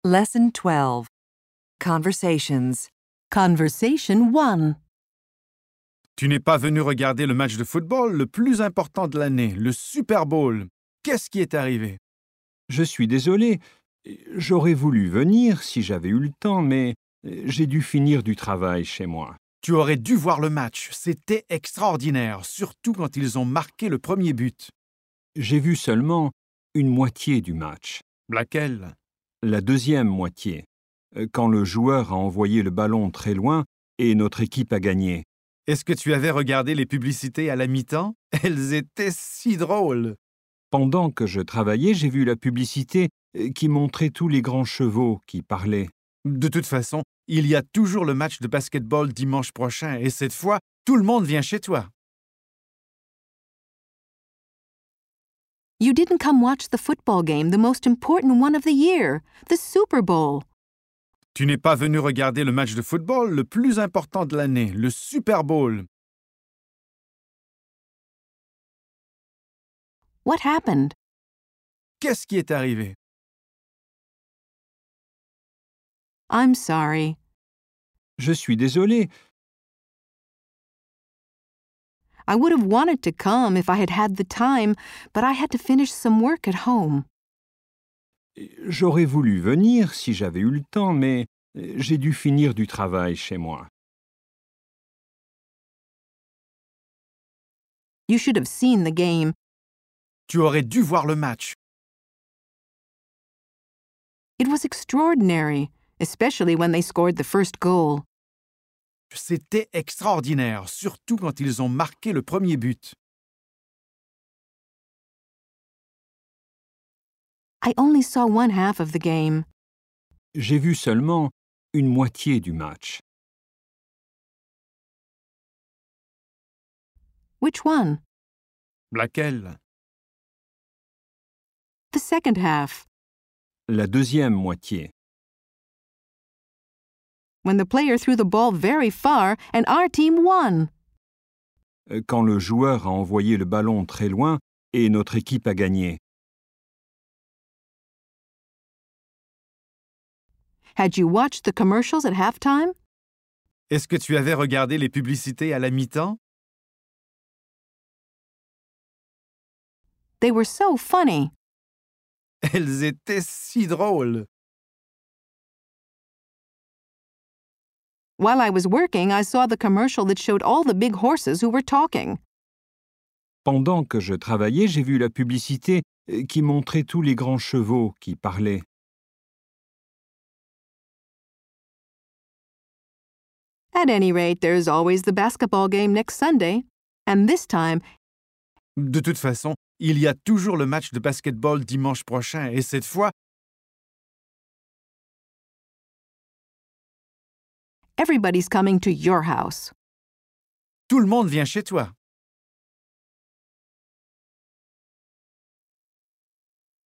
Lesson 12. Conversations. Conversation 1. Tu n'es pas venu regarder le match de football le plus important de l'année, le Super Bowl. Qu'est-ce qui est arrivé? Je suis désolé. J'aurais voulu venir si j'avais eu le temps, mais j'ai dû finir du travail chez moi. Tu aurais dû voir le match. C'était extraordinaire, surtout quand ils ont marqué le premier but. J'ai vu seulement une moitié du match. Laquelle? La deuxième moitié, quand le joueur a envoyé le ballon très loin et notre équipe a gagné. Est-ce que tu avais regardé les publicités à la mi-temps? Elles étaient si drôles. Pendant que je travaillais, j'ai vu la publicité qui montrait tous les grands chevaux qui parlaient. De toute façon, il y a toujours le match de basketball dimanche prochain et cette fois, tout le monde vient chez toi. You didn't come watch the football game, the most important one of the year, the Super Bowl. Tu n'es pas venu regarder le match de football le plus important de l'année, le Super Bowl. What happened? Qu'est-ce qui est arrivé? I'm sorry. Je suis désolé. I would have wanted to come if I had had the time, but I had to finish some work at home. J'aurais voulu venir si j'avais eu le temps, mais j'ai dû finir du travail chez moi. You should have seen the game. Tu aurais dû voir le match. It was extraordinary, especially when they scored the first goal. C'était extraordinaire, surtout quand ils ont marqué le premier but. I only saw one half of the game. J'ai vu seulement une moitié du match. Which one? Laquelle? The second half, La deuxième moitié, when the player threw the ball very far and our team won. quand le joueur a envoyé le ballon très loin et notre équipe a gagné. Had you watched the commercials at halftime? Est-ce que tu avais regardé les publicités à la mi-temps? They were so funny. Elles étaient si drôles. While I was working, I saw the commercial that showed all the big horses who were talking. Pendant que je travaillais, j'ai vu la publicité qui montrait tous les grands chevaux qui parlaient. At any rate, there's always the basketball game next Sunday. And this time, De toute façon, il y a toujours le match de basketball dimanche prochain et cette fois, everybody's coming to your house. tout le monde vient chez toi.